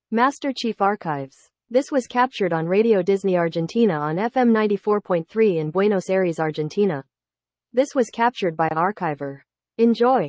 Master Chief Archives. This was captured on Radio Disney Argentina on FM 94.3 in Buenos Aires, Argentina. This was captured by Archiver. Enjoy.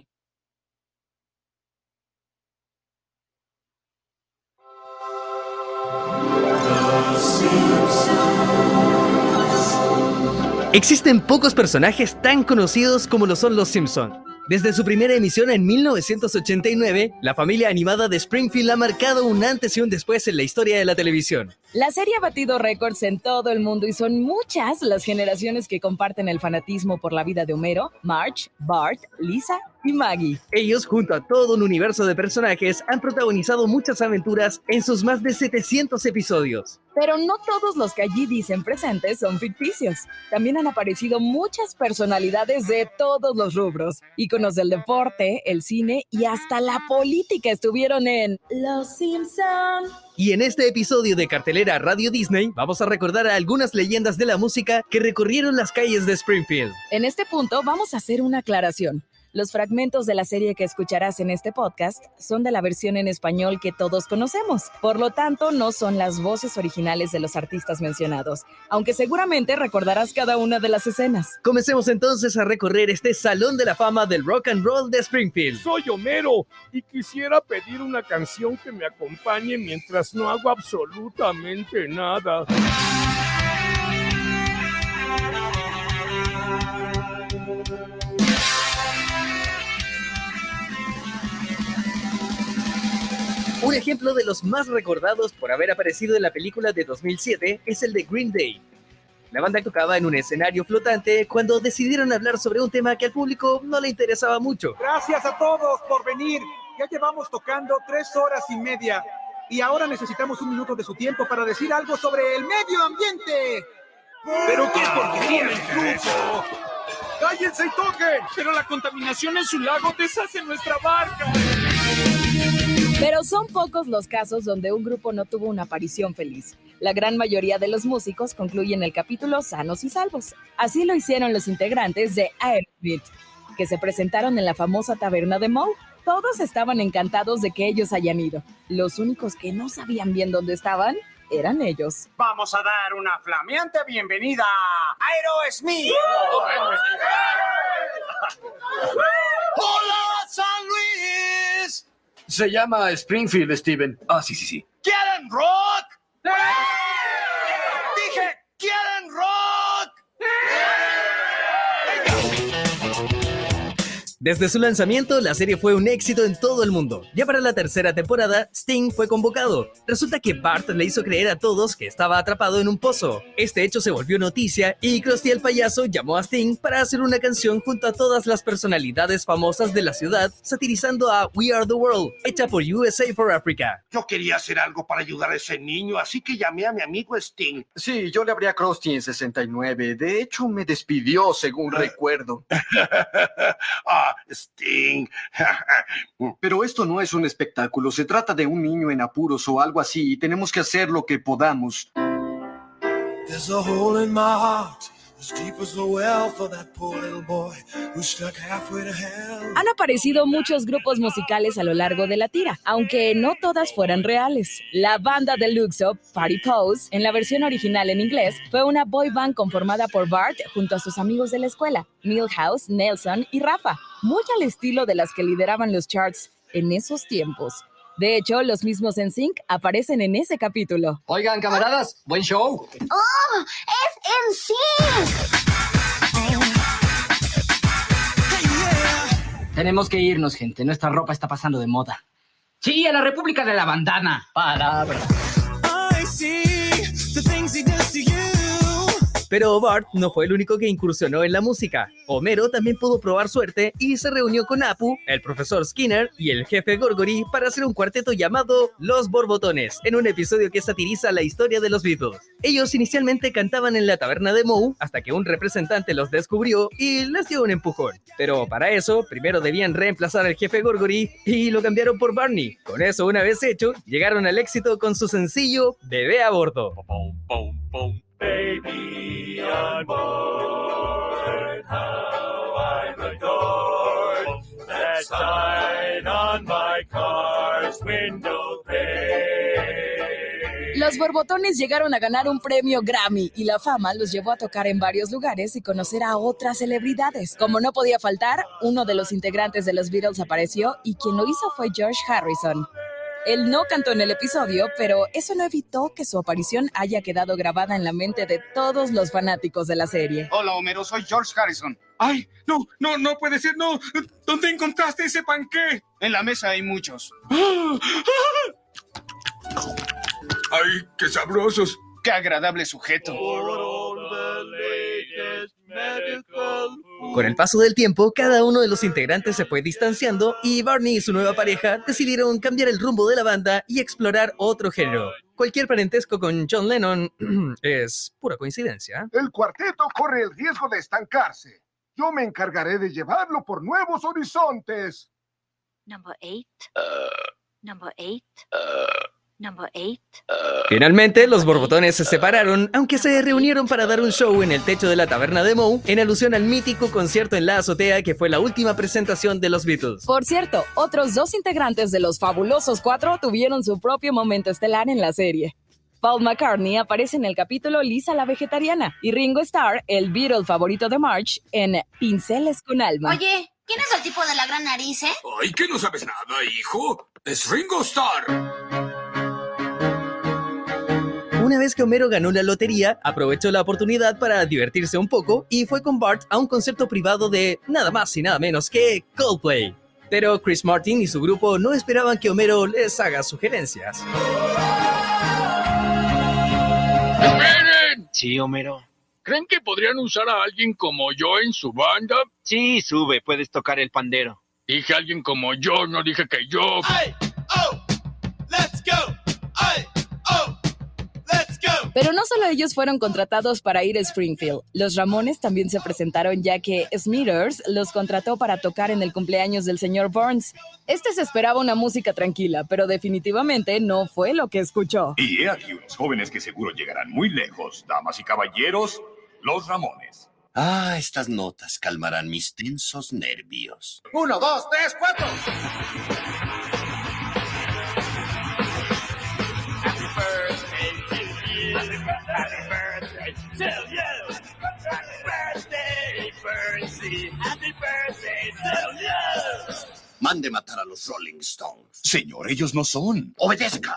Existen pocos personajes tan conocidos como lo son los Simpson. Desde su primera emisión en 1989, la familia animada de Springfield ha marcado un antes y un después en la historia de la televisión. La serie ha batido récords en todo el mundo y son muchas las generaciones que comparten el fanatismo por la vida de Homero, Marge, Bart, Lisa y Maggie. Ellos, junto a todo un universo de personajes, han protagonizado muchas aventuras en sus más de 700 episodios. Pero no todos los que allí dicen presentes son ficticios. También han aparecido muchas personalidades de todos los rubros. Íconos del deporte, el cine y hasta la política estuvieron en Los Simpson. Y en este episodio de Cartelera Radio Disney, vamos a recordar a algunas leyendas de la música que recorrieron las calles de Springfield. En este punto vamos a hacer una aclaración. Los fragmentos de la serie que escucharás en este podcast son de la versión en español que todos conocemos. Por lo tanto, no son las voces originales de los artistas mencionados, aunque seguramente recordarás cada una de las escenas. Comencemos entonces a recorrer este salón de la fama del rock and roll de Springfield. Soy Homero y quisiera pedir una canción que me acompañe mientras no hago absolutamente nada. Un ejemplo de los más recordados por haber aparecido en la película de 2007 es el de Green Day. La banda tocaba en un escenario flotante cuando decidieron hablar sobre un tema que al público no le interesaba mucho. Gracias a todos por venir. Ya llevamos tocando 3 horas y media y ahora necesitamos 1 minuto de su tiempo para decir algo sobre el medio ambiente. ¿Pero qué porquería el grupo? ¡Cállense y toquen! Pero la contaminación en su lago deshace nuestra barca. Pero son pocos los casos donde un grupo no tuvo una aparición feliz. La gran mayoría de los músicos concluyen el capítulo sanos y salvos. Así lo hicieron los integrantes de Aerosmith, que se presentaron en la famosa taberna de Moe. Todos estaban encantados de que ellos hayan ido. Los únicos que no sabían bien dónde estaban eran ellos. Vamos a dar una flameante bienvenida a Aerosmith. ¡Hola, San Luis! Se llama Springfield, Steven. Sí. ¿Quieren rock? Dije, ¿quieren rock? Desde su lanzamiento, la serie fue un éxito en todo el mundo. Ya para la tercera temporada, Sting fue convocado. Resulta que Bart le hizo creer a todos que estaba atrapado en un pozo. Este hecho se volvió noticia y Krusty el payaso llamó a Sting para hacer una canción junto a todas las personalidades famosas de la ciudad, satirizando a We Are the World, hecha por USA for Africa. Yo quería hacer algo para ayudar a ese niño, así que llamé a mi amigo Sting. Sí, yo le abrí a Krusty en 69. De hecho, me despidió, según recuerdo. Sting. Pero esto no es un espectáculo. Se trata de un niño en apuros o algo así y tenemos que hacer lo que podamos. There's a hole in my heart, as deep as the well for that poor little boy who's stuck halfway to hell. Han aparecido muchos grupos musicales a lo largo de la tira, aunque no todas fueran reales. La banda de Luxo, Party Pose, en la versión original en inglés, fue una boy band conformada por Bart junto a sus amigos de la escuela, Milhouse, Nelson y Rafa, muy al estilo de las que lideraban los charts en esos tiempos. De hecho, los mismos NSYNC aparecen en ese capítulo. Oigan, camaradas, buen show. ¡Oh! ¡Es NSYNC! Tenemos que irnos, gente. Nuestra ropa está pasando de moda. Sí, a la República de la Bandana. Palabra. Pero Bart no fue el único que incursionó en la música. Homero también pudo probar suerte y se reunió con Apu, el profesor Skinner y el jefe Gorgory para hacer un cuarteto llamado Los Borbotones, en un episodio que satiriza la historia de los Beatles. Ellos inicialmente cantaban en la taberna de Moe hasta que un representante los descubrió y les dio un empujón. Pero para eso, primero debían reemplazar al jefe Gorgory y lo cambiaron por Barney. Con eso, una vez hecho, llegaron al éxito con su sencillo Bebé a bordo. Baby on board, how I'm adored. That sign on my car's window pane. Los borbotones llegaron a ganar un premio Grammy y la fama los llevó a tocar en varios lugares y conocer a otras celebridades. Como no podía faltar, uno de los integrantes de los Beatles apareció y quien lo hizo fue George Harrison. Él no cantó en el episodio, pero eso no evitó que su aparición haya quedado grabada en la mente de todos los fanáticos de la serie. Hola, Homero, soy George Harrison. ¡Ay! No puede ser, no. ¿Dónde encontraste ese panqué? En la mesa hay muchos. ¡Ay, qué sabrosos! ¡Qué agradable sujeto! Con el paso del tiempo, cada uno de los integrantes se fue distanciando y Barney y su nueva pareja decidieron cambiar el rumbo de la banda y explorar otro género. Cualquier parentesco con John Lennon es pura coincidencia. El cuarteto corre el riesgo de estancarse. Yo me encargaré de llevarlo por nuevos horizontes. Number 8. Number 8. Number 8. Finalmente, los borbotones se separaron, aunque se reunieron para dar un show en el techo de la taberna de Moe, en alusión al mítico concierto en la azotea que fue la última presentación de los Beatles. Por cierto, otros 2 integrantes de los fabulosos 4 tuvieron su propio momento estelar en la serie. Paul McCartney aparece en el capítulo Lisa la vegetariana y Ringo Starr, el Beatle favorito de Marge, en Pinceles con alma. Oye, ¿quién es el tipo de la gran nariz, ¡Ay, que no sabes nada, hijo! ¡Es Ringo Starr! Una vez que Homero ganó la lotería, aprovechó la oportunidad para divertirse un poco y fue con Bart a un concierto privado de nada más y nada menos que Coldplay. Pero Chris Martin y su grupo no esperaban que Homero les haga sugerencias. ¡Esperen! Sí, Homero. ¿Creen que podrían usar a alguien como yo en su banda? Sí, sube, puedes tocar el pandero. Dije alguien como yo, no dije que yo. Ay, oh, let's go. Ay, oh, let's go. Pero no solo ellos fueron contratados para ir a Springfield. Los Ramones también se presentaron, ya que Smithers los contrató para tocar en el cumpleaños del señor Burns. Se esperaba una música tranquila, pero definitivamente no fue lo que escuchó. Y he aquí unos jóvenes que seguro llegarán muy lejos. Damas y caballeros, los Ramones. Ah, estas notas calmarán mis tensos nervios. 1, 2, 3, 4. Mande matar a los Rolling Stones. Señor, ellos no son. ¡Obedezca!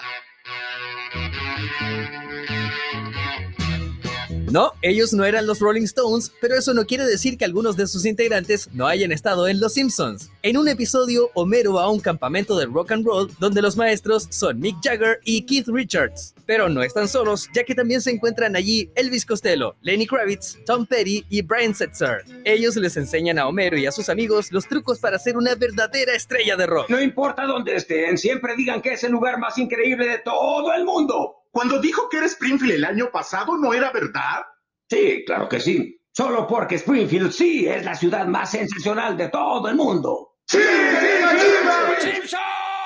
No, ellos no eran los Rolling Stones, pero eso no quiere decir que algunos de sus integrantes no hayan estado en Los Simpsons. En un episodio, Homero va a un campamento de rock and roll donde los maestros son Mick Jagger y Keith Richards. Pero no están solos, ya que también se encuentran allí Elvis Costello, Lenny Kravitz, Tom Petty y Brian Setzer. Ellos les enseñan a Homero y a sus amigos los trucos para ser una verdadera estrella de rock. No importa dónde estén, siempre digan que es el lugar más increíble de todo el mundo. Cuando dijo que era Springfield el año pasado, ¿no era verdad? Sí, claro que sí. Solo porque Springfield sí es la ciudad más sensacional de todo el mundo. ¡Sí! ¡Simpson!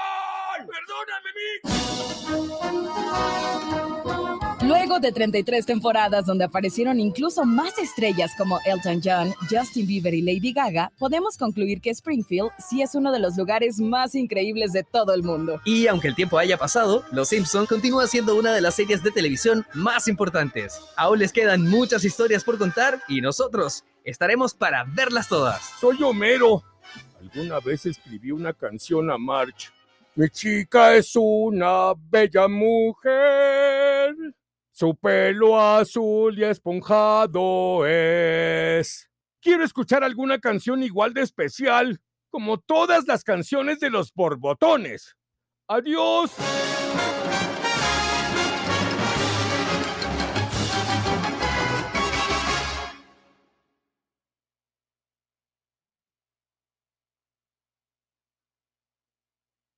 ¡Perdóname, Mick! Luego de 33 temporadas donde aparecieron incluso más estrellas como Elton John, Justin Bieber y Lady Gaga, podemos concluir que Springfield sí es uno de los lugares más increíbles de todo el mundo. Y aunque el tiempo haya pasado, Los Simpson continúa siendo una de las series de televisión más importantes. Aún les quedan muchas historias por contar y nosotros estaremos para verlas todas. Soy Homero. Alguna vez escribí una canción a Marge. Mi chica es una bella mujer. Su pelo azul y esponjado es. Quiero escuchar alguna canción igual de especial, como todas las canciones de los borbotones. ¡Adiós!